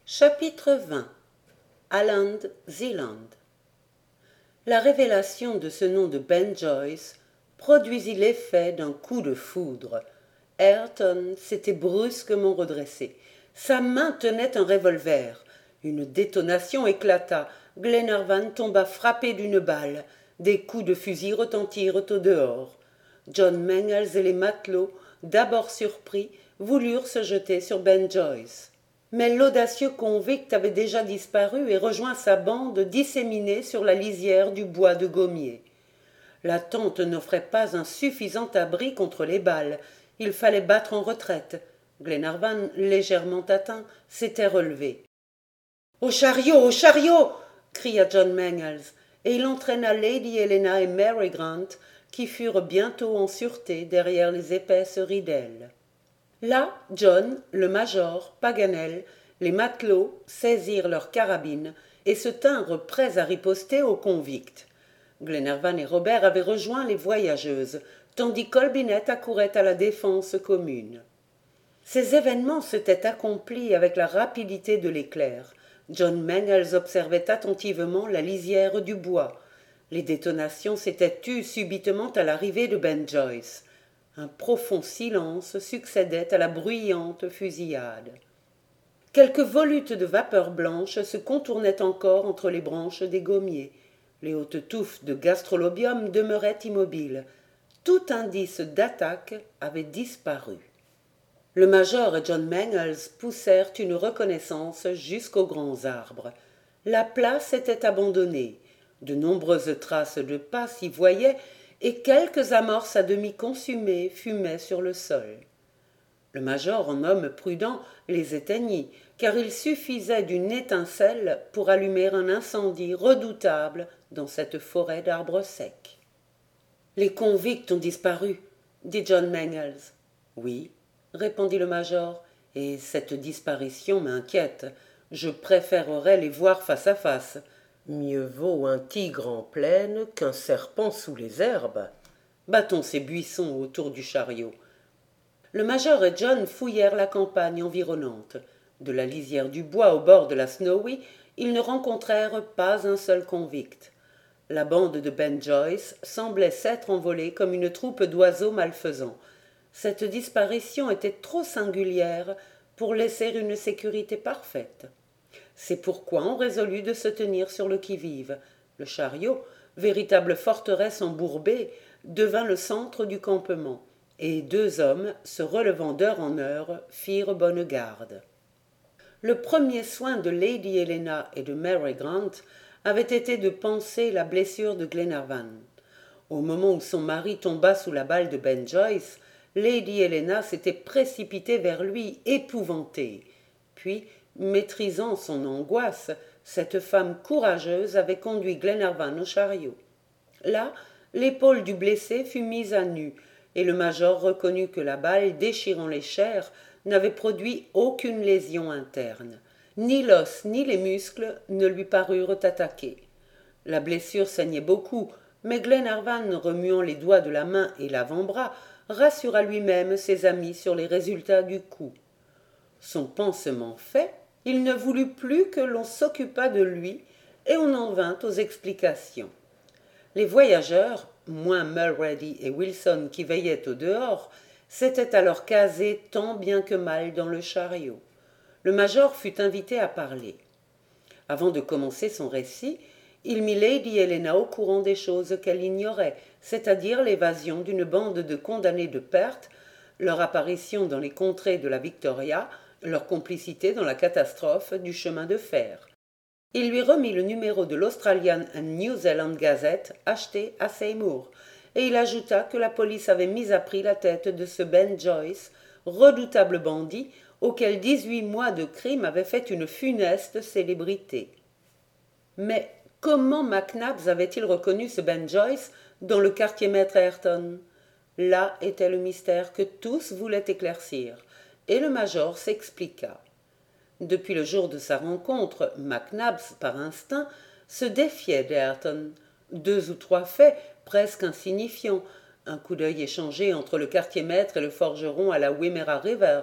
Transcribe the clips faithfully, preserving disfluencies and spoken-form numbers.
Chapitre vingt. Aland Zealand. La révélation de ce nom de Ben Joyce produisit l'effet d'un coup de foudre. Ayrton s'était brusquement redressé. Sa main tenait un revolver. Une détonation éclata. Glenarvan tomba frappé d'une balle. Des coups de fusil retentirent au dehors. John Mangles et les matelots, d'abord surpris, voulurent se jeter sur Ben Joyce. Mais l'audacieux convict avait déjà disparu et rejoint sa bande disséminée sur la lisière du bois de gommier. La tente n'offrait pas un suffisant abri contre les balles. Il fallait battre en retraite. Glenarvan, légèrement atteint, s'était relevé. « Au chariot, au chariot !» cria John Mangles, et il entraîna Lady Helena et Mary Grant, qui furent bientôt en sûreté derrière les épaisses ridelles. Là, John, le major, Paganel, les matelots saisirent leurs carabines et se tinrent prêts à riposter aux convicts. Glenarvan et Robert avaient rejoint les voyageuses, tandis qu'Olbinett accourait à la défense commune. Ces événements s'étaient accomplis avec la rapidité de l'éclair. John Mangles observait attentivement la lisière du bois. Les détonations s'étaient tues subitement à l'arrivée de Ben Joyce. Un profond silence succédait à la bruyante fusillade. Quelques volutes de vapeur blanche se contournaient encore entre les branches des gommiers. Les hautes touffes de gastrolobium demeuraient immobiles. Tout indice d'attaque avait disparu. Le major et John Mangles poussèrent une reconnaissance jusqu'aux grands arbres. La place était abandonnée. De nombreuses traces de pas s'y voyaient, et quelques amorces à demi consumées fumaient sur le sol. Le major, en homme prudent, les éteignit, car il suffisait d'une étincelle pour allumer un incendie redoutable dans cette forêt d'arbres secs. « Les convicts ont disparu, » dit John Mangles. « Oui, » répondit le major, « et cette disparition m'inquiète. Je préférerais les voir face à face. » Mieux vaut un tigre en plaine qu'un serpent sous les herbes. Battons ces buissons autour du chariot. Le major et John fouillèrent la campagne environnante. De la lisière du bois au bord de la Snowy, ils ne rencontrèrent pas un seul convict. La bande de Ben Joyce semblait s'être envolée comme une troupe d'oiseaux malfaisants. Cette disparition était trop singulière pour laisser une sécurité parfaite. C'est pourquoi on résolut de se tenir sur le qui-vive. Le chariot, véritable forteresse embourbée, devint le centre du campement, et deux hommes, se relevant d'heure en heure, firent bonne garde. Le premier soin de Lady Helena et de Mary Grant avait été de panser la blessure de Glenarvan. Au moment où son mari tomba sous la balle de Ben Joyce, Lady Helena s'était précipitée vers lui, épouvantée. Puis, maîtrisant son angoisse, cette femme courageuse avait conduit Glenarvan au chariot. Là, l'épaule du blessé fut mise à nu, et le major reconnut que la balle, déchirant les chairs, n'avait produit aucune lésion interne. Ni l'os ni les muscles ne lui parurent attaqués. La blessure saignait beaucoup, mais Glenarvan, remuant les doigts de la main et l'avant-bras, rassura lui-même ses amis sur les résultats du coup. Son pansement fait, il ne voulut plus que l'on s'occupât de lui, et on en vint aux explications. Les voyageurs, moins Mulrady et Wilson qui veillaient au dehors, s'étaient alors casés tant bien que mal dans le chariot. Le major fut invité à parler. Avant de commencer son récit, il mit Lady Helena au courant des choses qu'elle ignorait, c'est-à-dire l'évasion d'une bande de condamnés de perte, leur apparition dans les contrées de la Victoria, leur complicité dans la catastrophe du chemin de fer. Il lui remit le numéro de l'Australian and New Zealand Gazette acheté à Seymour, et il ajouta que la police avait mis à prix la tête de ce Ben Joyce, redoutable bandit, auquel dix-huit mois de crime avaient fait une funeste célébrité. Mais comment Mac Nabbs avait-il reconnu ce Ben Joyce dans le quartier maître Ayrton? Là était le mystère que tous voulaient éclaircir, et le major s'expliqua. Depuis le jour de sa rencontre, Mac Nabbs, par instinct, se défiait d'Ayrton. Deux ou trois faits, presque insignifiants, un coup d'œil échangé entre le quartier maître et le forgeron à la Wimmera River,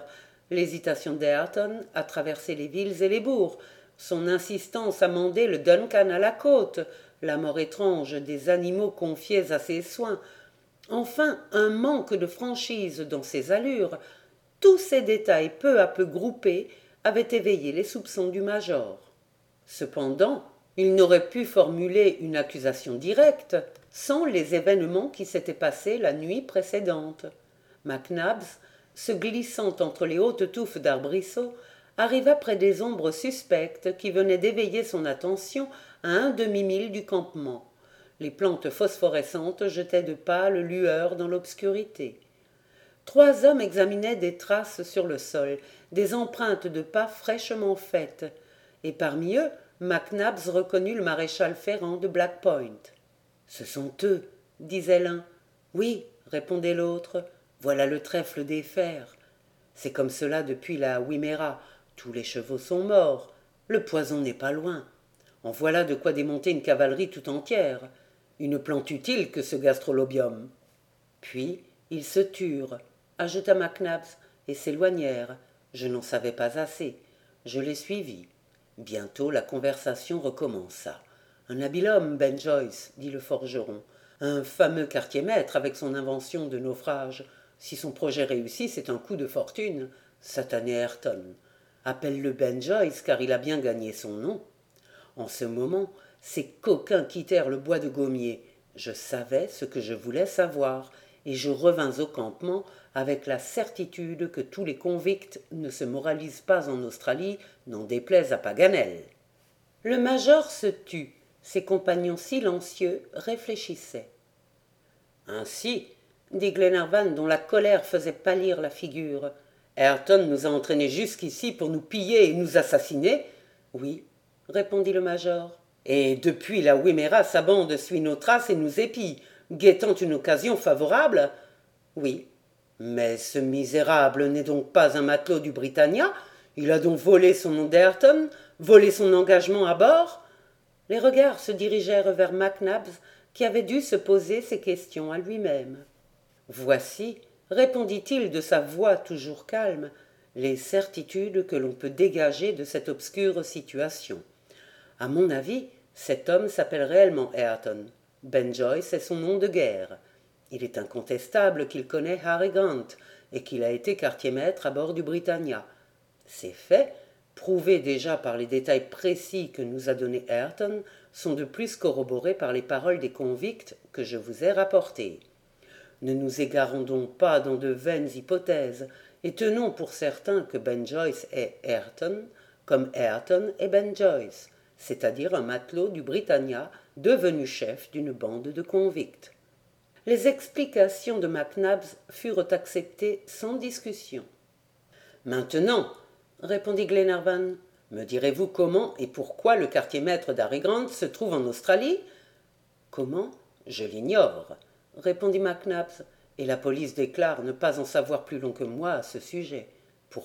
l'hésitation d'Ayrton à traverser les villes et les bourgs, son insistance à mander le Duncan à la côte, la mort étrange des animaux confiés à ses soins, enfin un manque de franchise dans ses allures, tous ces détails peu à peu groupés avaient éveillé les soupçons du major. Cependant, il n'aurait pu formuler une accusation directe sans les événements qui s'étaient passés la nuit précédente. Mac Nabbs, se glissant entre les hautes touffes d'arbrisseaux, arriva près des ombres suspectes qui venaient d'éveiller son attention à un demi-mille du campement. Les plantes phosphorescentes jetaient de pâles lueurs dans l'obscurité. Trois hommes examinaient des traces sur le sol, des empreintes de pas fraîchement faites, et parmi eux, Mac Nabbs reconnut le maréchal Ferrand de Black Point. « Ce sont eux, disait l'un. « Oui, répondait l'autre, voilà le trèfle des fers. C'est comme cela depuis la Wiméra. Tous les chevaux sont morts. Le poison n'est pas loin. En voilà de quoi démonter une cavalerie tout entière. Une plante utile que ce gastrolobium. » Puis ils se turent, ajouta Mac Nabbs, et s'éloignèrent. Je n'en savais pas assez. Je les suivis. Bientôt la conversation recommença. « Un habile homme, Ben Joyce, dit le forgeron. Un fameux quartier-maître avec son invention de naufrage. Si son projet réussit, c'est un coup de fortune. Satané Ayrton. Appelle-le Ben Joyce, car il a bien gagné son nom. » En ce moment, ces coquins quittèrent le bois de gommiers. Je savais ce que je voulais savoir, et je revins au campement avec la certitude que tous les convicts ne se moralisent pas en Australie, n'en déplaise à Paganel. Le major se tut. Ses compagnons silencieux réfléchissaient. « Ainsi, dit Glenarvan, dont la colère faisait pâlir la figure, Ayrton nous a entraînés jusqu'ici pour nous piller et nous assassiner. »« Oui, répondit le major. Et depuis la Wiméra, sa bande suit nos traces et nous épie, guettant une occasion favorable. »« Oui, mais ce misérable n'est donc pas un matelot du Britannia. Il a donc volé son nom d'Ayrton, volé son engagement à bord. » Les regards se dirigèrent vers Mac Nabbs, qui avait dû se poser ces questions à lui-même. « Voici, répondit-il de sa voix toujours calme, les certitudes que l'on peut dégager de cette obscure situation. À mon avis, cet homme s'appelle réellement Ayrton. Ben Joyce est son nom de guerre. Il est incontestable qu'il connaît Harry Grant et qu'il a été quartier-maître à bord du Britannia. Ces faits, prouvés déjà par les détails précis que nous a donnés Ayrton, sont de plus corroborés par les paroles des convicts que je vous ai rapportées. Ne nous égarons donc pas dans de vaines hypothèses, et tenons pour certain que Ben Joyce est Ayrton, comme Ayrton est Ben Joyce, c'est-à-dire un matelot du Britannia devenu chef d'une bande de convicts. » Les explications de Mac Nabbs furent acceptées sans discussion. « Maintenant, répondit Glenarvan, me direz-vous comment et pourquoi le quartier-maître d'Harry Grant se trouve en Australie ? » ?»« Comment ? Je l'ignore, répondit Mac Nabbs, et la police déclare ne pas en savoir plus long que moi à ce sujet. Pourquoi ?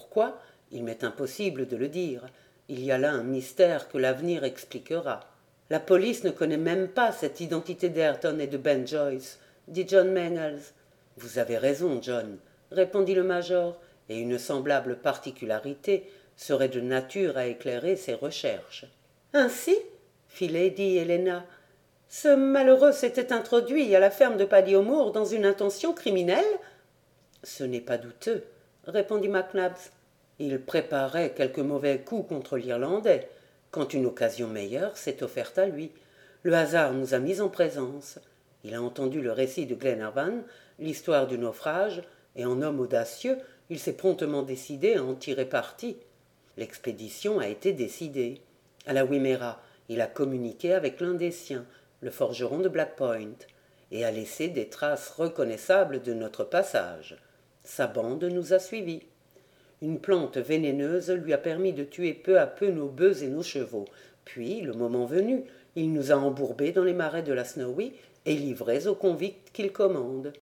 Il m'est impossible de le dire. Il y a là un mystère que l'avenir expliquera. La police ne connaît même pas cette identité d'Ayrton et de Ben Joyce, dit John Mangles. Vous avez raison, John, répondit le major, et une semblable particularité serait de nature à éclairer ses recherches. Ainsi, fit Lady Helena, ce malheureux s'était introduit à la ferme de Paddy O'Moore dans une intention criminelle ? Ce n'est pas douteux, répondit Mac Nabbs. Il préparait quelque mauvais coup contre l'Irlandais, quand une occasion meilleure s'est offerte à lui. Le hasard nous a mis en présence. Il a entendu le récit de Glenarvan, l'histoire du naufrage, et en homme audacieux, il s'est promptement décidé à en tirer parti. L'expédition a été décidée. À la Wiméra, il a communiqué avec l'un des siens, le forgeron de Black Point, et a laissé des traces reconnaissables de notre passage. Sa bande nous a suivis. Une plante vénéneuse lui a permis de tuer peu à peu nos bœufs et nos chevaux. Puis, le moment venu, il nous a embourbés dans les marais de la Snowy et livrés aux convicts qu'il commande.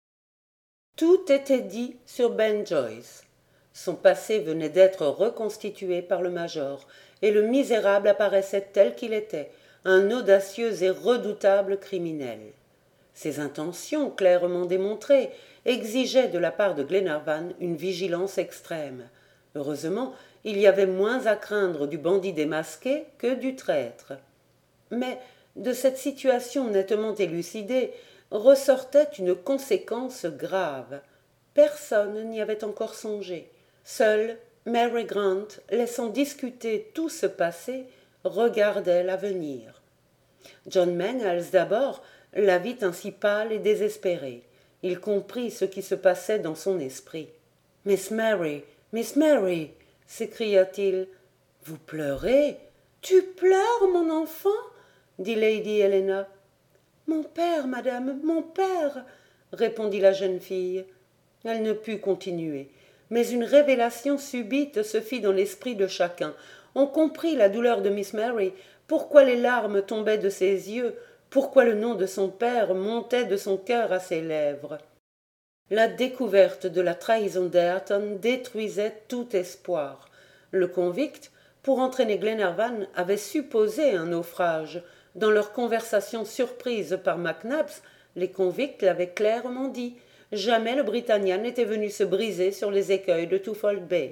Tout était dit sur Ben Joyce. Son passé venait d'être reconstitué par le major, et le misérable apparaissait tel qu'il était, un audacieux et redoutable criminel. Ses intentions, clairement démontrées, exigeaient de la part de Glenarvan une vigilance extrême. Heureusement, il y avait moins à craindre du bandit démasqué que du traître. Mais de cette situation nettement élucidée ressortait une conséquence grave. Personne n'y avait encore songé. Seule Mary Grant, laissant discuter tout ce passé, regardait l'avenir. John Mangles d'abord la vit ainsi pâle et désespérée. Il comprit ce qui se passait dans son esprit. « Miss Mary, Miss Mary !» s'écria-t-il. « Vous pleurez? Tu pleures, mon enfant ?» dit Lady Helena. « Mon père, madame, mon père !» répondit la jeune fille. Elle ne put continuer, mais une révélation subite se fit dans l'esprit de chacun. On comprit la douleur de Miss Mary, pourquoi les larmes tombaient de ses yeux, pourquoi le nom de son père montait de son cœur à ses lèvres. La découverte de la trahison d'Ayrton détruisait tout espoir. Le convict, pour entraîner Glenarvan, avait supposé un naufrage. Dans leur conversation surprise par Mac Nabbs, les convicts l'avaient clairement dit. Jamais le Britannia n'était venu se briser sur les écueils de Twofold Bay.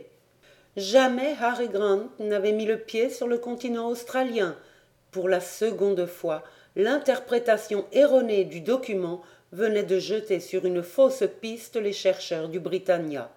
Jamais Harry Grant n'avait mis le pied sur le continent australien. Pour la seconde fois, l'interprétation erronée du document venait de jeter sur une fausse piste les chercheurs du Britannia.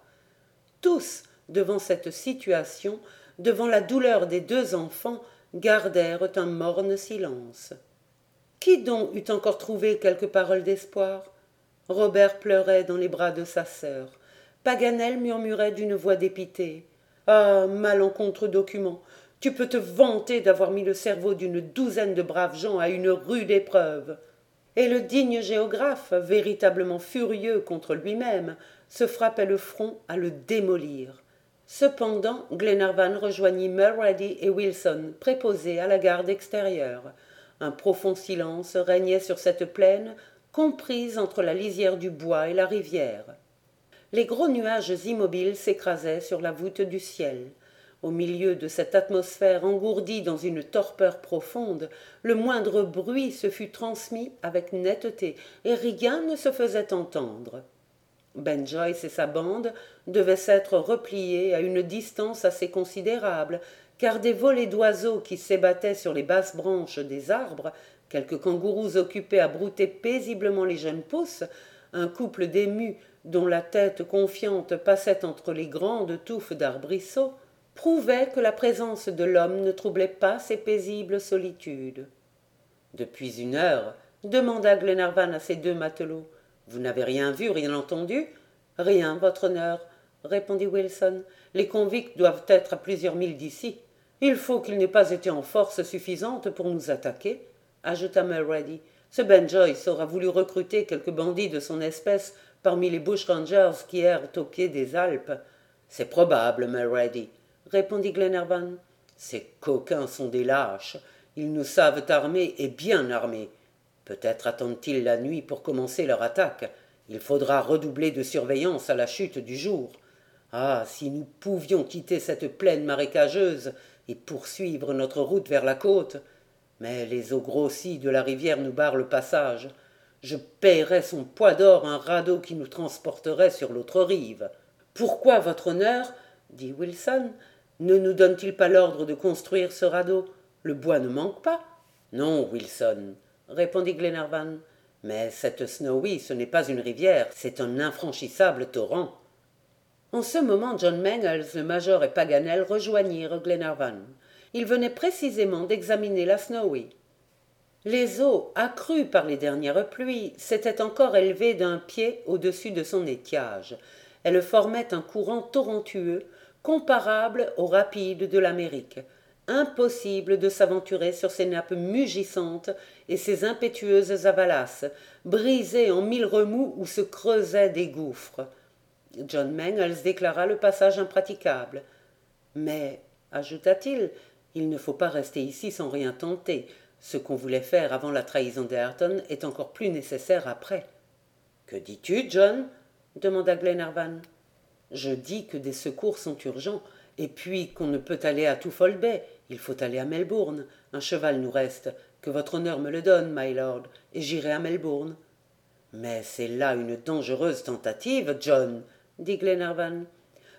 Tous, devant cette situation, devant la douleur des deux enfants, gardèrent un morne silence. Qui donc eût encore trouvé quelques paroles d'espoir? Robert pleurait dans les bras de sa sœur. Paganel murmurait d'une voix dépitée. « Ah, malencontreux document, tu peux te vanter d'avoir mis le cerveau d'une douzaine de braves gens à une rude épreuve. » Et le digne géographe, véritablement furieux contre lui-même, se frappait le front à le démolir. Cependant, Glenarvan rejoignit Mulrady et Wilson, préposés à la garde extérieure. Un profond silence régnait sur cette plaine, comprise entre la lisière du bois et la rivière. Les gros nuages immobiles s'écrasaient sur la voûte du ciel. Au milieu de cette atmosphère engourdie dans une torpeur profonde, le moindre bruit se fut transmis avec netteté, et rien ne se faisait entendre. Ben Joyce et sa bande devaient s'être repliés à une distance assez considérable, car des volées d'oiseaux qui s'ébattaient sur les basses branches des arbres, quelques kangourous occupés à brouter paisiblement les jeunes pousses, un couple d'émus dont la tête confiante passait entre les grandes touffes d'arbrisseaux, prouvaient que la présence de l'homme ne troublait pas ces paisibles solitudes. « Depuis une heure, demanda Glenarvan à ses deux matelots, vous n'avez rien vu, rien entendu? »« Rien, votre honneur, répondit Wilson. Les convicts doivent être à plusieurs milles d'ici. Il faut qu'ils n'aient pas été en force suffisante pour nous attaquer, ajouta Mulrady. Ce Ben Joyce aura voulu recruter quelques bandits de son espèce parmi les bushrangers qui errent au pied des Alpes. C'est probable, Mulrady, répondit Glenarvan. Ces coquins sont des lâches. Ils nous savent armés et bien armés. Peut-être attendent-ils la nuit pour commencer leur attaque. Il faudra redoubler de surveillance à la chute du jour. Ah, si nous pouvions quitter cette plaine marécageuse et poursuivre notre route vers la côte. Mais les eaux grossies de la rivière nous barrent le passage. Je paierais son poids d'or un radeau qui nous transporterait sur l'autre rive. Pourquoi, votre honneur, dit Wilson, ne nous donne-t-il pas l'ordre de construire ce radeau? Le bois ne manque pas. Non, Wilson, répondit Glenarvan. Mais cette Snowy, ce n'est pas une rivière, c'est un infranchissable torrent. En ce moment, John Mangles, le major et Paganel rejoignirent Glenarvan. Ils venaient précisément d'examiner la Snowy. Les eaux, accrues par les dernières pluies, s'étaient encore élevées d'un pied au-dessus de son étiage. Elles formaient un courant torrentueux, comparable aux rapides de l'Amérique. Impossible de s'aventurer sur ces nappes mugissantes et ces impétueuses avalanches, brisées en mille remous où se creusaient des gouffres. John Mangles déclara le passage impraticable. Mais, ajouta-t-il, il ne faut pas rester ici sans rien tenter. Ce qu'on voulait faire avant la trahison d'Ayrton est encore plus nécessaire après. « Que dis-tu, John » demanda Glenarvan. « Je dis que des secours sont urgents, et puis qu'on ne peut aller à Twofold Bay. Il faut aller à Melbourne. Un cheval nous reste. Que votre honneur me le donne, my lord, et j'irai à Melbourne. »« Mais c'est là une dangereuse tentative, John, » dit Glenarvan.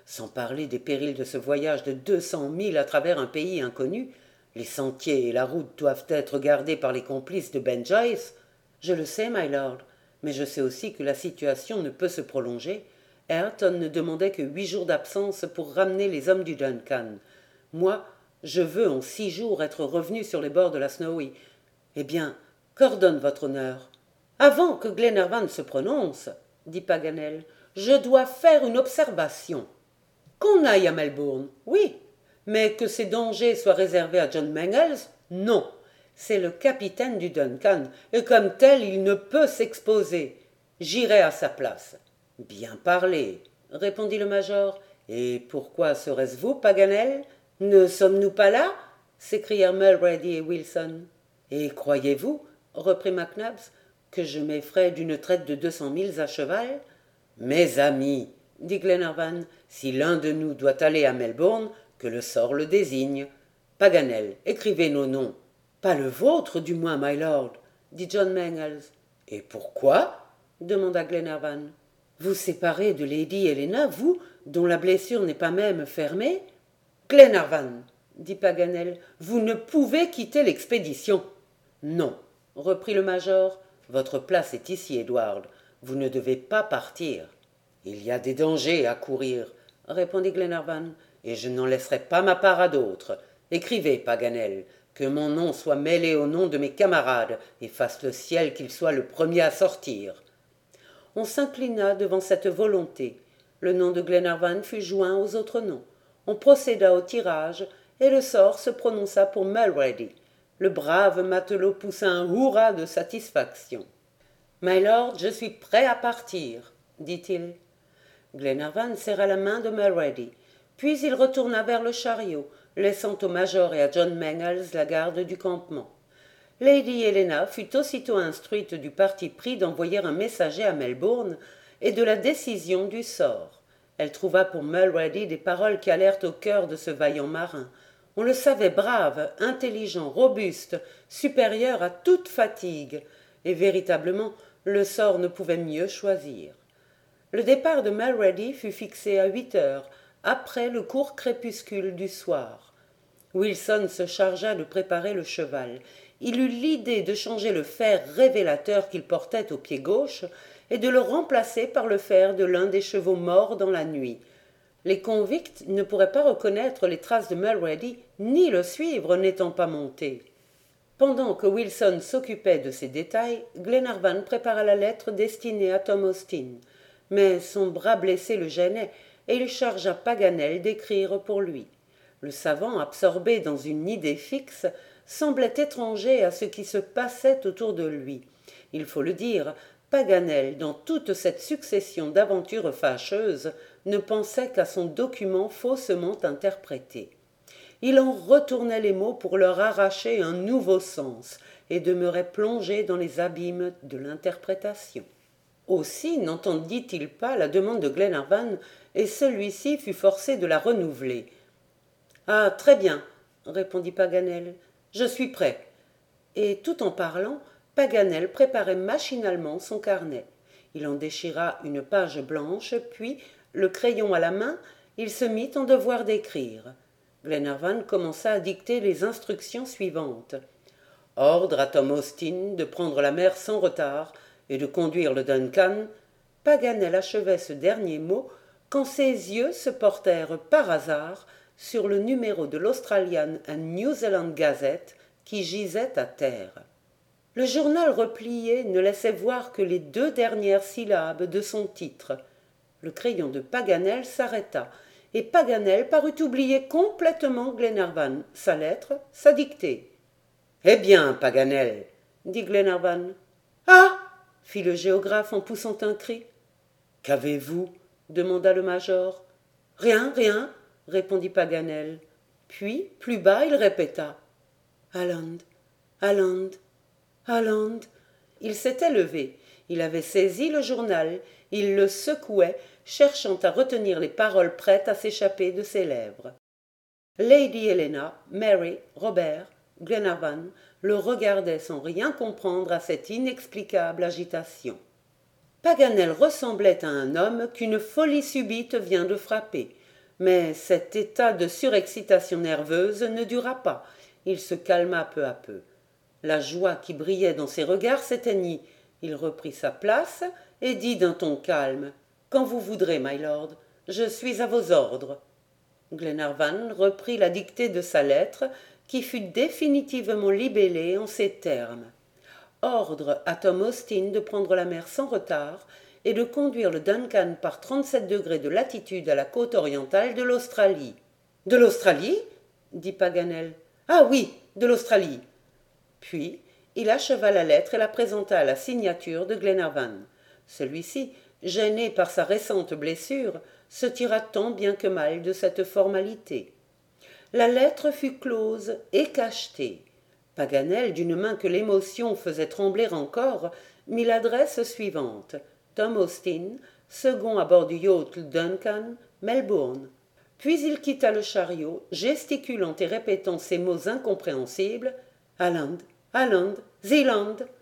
sans parler des périls de ce voyage de deux cents milles à travers un pays inconnu. Les sentiers et la route doivent être gardés par les complices de Ben Joyce. Je le sais, my lord, mais je sais aussi que la situation ne peut se prolonger. Ayrton ne demandait que huit jours d'absence pour ramener les hommes du Duncan. Moi, je veux en six jours être revenu sur les bords de la Snowy. Eh bien, qu'ordonne votre honneur? Avant que Glenarvan se prononce, dit Paganel, je dois faire une observation. Qu'on aille à Melbourne, oui, mais que ces dangers soient réservés à John Mangles, non. C'est le capitaine du Duncan, et comme tel il ne peut s'exposer. J'irai à sa place. Bien parlé, répondit le major. Et pourquoi serait-ce vous, Paganel? Ne sommes-nous pas là? S'écrièrent Mulrady et Wilson. Et croyez-vous, reprit Mac Nabbs, que je m'effraie d'une traite de deux cents milles à cheval? Mes amis, dit Glenarvan, si l'un de nous doit aller à Melbourne, que le sort le désigne. Paganel, écrivez nos noms. Pas le vôtre, du moins, my lord, dit John Mangles. Et pourquoi? demanda Glenarvan. Vous séparez de Lady Helena, vous, dont la blessure n'est pas même fermée? Glenarvan, dit Paganel, vous ne pouvez quitter l'expédition. Non, reprit le major, votre place est ici, Edward. Vous ne devez pas partir. Il y a des dangers à courir, répondit Glenarvan, et je n'en laisserai pas ma part à d'autres. Écrivez, Paganel, que mon nom soit mêlé au nom de mes camarades, et fasse le ciel qu'il soit le premier à sortir. On s'inclina devant cette volonté. Le nom de Glenarvan fut joint aux autres noms. On procéda au tirage, et le sort se prononça pour Mulrady. Le brave matelot poussa un hurrah de satisfaction. « My lord, je suis prêt à partir, dit-il. Glenarvan serra la main de Mulrady, puis il retourna vers le chariot, laissant au major et à John Mangles la garde du campement. Lady Helena fut aussitôt instruite du parti pris d'envoyer un messager à Melbourne et de la décision du sort. Elle trouva pour Mulrady des paroles qui allèrent au cœur de ce vaillant marin. On le savait brave, intelligent, robuste, supérieur à toute fatigue, et véritablement le sort ne pouvait mieux choisir. Le départ de Mulrady fut fixé à huit heures, après le court crépuscule du soir. Wilson se chargea de préparer le cheval. Il eut l'idée de changer le fer révélateur qu'il portait au pied gauche et de le remplacer par le fer de l'un des chevaux morts dans la nuit. Les convicts ne pourraient pas reconnaître les traces de Mulrady, ni le suivre n'étant pas monté. Pendant que Wilson s'occupait de ces détails, Glenarvan prépara la lettre destinée à Tom Austin. Mais son bras blessé le gênait, et il chargea Paganel d'écrire pour lui. Le savant, absorbé dans une idée fixe, semblait étranger à ce qui se passait autour de lui. Il faut le dire, Paganel, dans toute cette succession d'aventures fâcheuses, ne pensait qu'à son document faussement interprété. Il en retournait les mots pour leur arracher un nouveau sens, et demeurait plongé dans les abîmes de l'interprétation. Aussi n'entendit-il pas la demande de Glenarvan, et celui-ci fut forcé de la renouveler. « Ah, très bien, répondit Paganel, je suis prêt. » Et tout en parlant, Paganel préparait machinalement son carnet. Il en déchira une page blanche, puis, le crayon à la main, il se mit en devoir d'écrire. Glenarvan commença à dicter les instructions suivantes. Ordre à Tom Austin de prendre la mer sans retard et de conduire le Duncan. Paganel achevait ce dernier mot quand ses yeux se portèrent par hasard sur le numéro de l'Australian and New Zealand Gazette qui gisait à terre. Le journal replié ne laissait voir que les deux dernières syllabes de son titre. Le crayon de Paganel s'arrêta, et Paganel parut oublier complètement Glenarvan, sa lettre, sa dictée. « Eh bien, Paganel, dit Glenarvan. « Ah » fit le géographe en poussant un cri. « Qu'avez-vous » demanda le major. « Rien, rien » répondit Paganel. Puis, plus bas, il répéta. « Aland, Aland, Aland » Il s'était levé. Il avait saisi le journal. Il le secouait, cherchant à retenir les paroles prêtes à s'échapper de ses lèvres. Lady Helena, Mary, Robert, Glenarvan le regardaient sans rien comprendre à cette inexplicable agitation. Paganel ressemblait à un homme qu'une folie subite vient de frapper. Mais cet état de surexcitation nerveuse ne dura pas. Il se calma peu à peu. La joie qui brillait dans ses regards s'éteignit. Il reprit sa place et dit d'un ton calme « Quand vous voudrez, my lord, je suis à vos ordres. » Glenarvan reprit la dictée de sa lettre, qui fut définitivement libellée en ces termes. Ordre à Tom Austin de prendre la mer sans retard et de conduire le Duncan par trente-sept degrés de latitude à la côte orientale de l'Australie. « De l'Australie » dit Paganel. « Ah oui, de l'Australie. » Puis il acheva la lettre et la présenta à la signature de Glenarvan. Celui-ci, gêné par sa récente blessure, se tira tant bien que mal de cette formalité. La lettre fut close et cachetée. Paganel, d'une main que l'émotion faisait trembler encore, mit l'adresse suivante: Tom Austin, second à bord du yacht Duncan, Melbourne. Puis il quitta le chariot, gesticulant et répétant ces mots incompréhensibles: Aland, Aland, Zealand.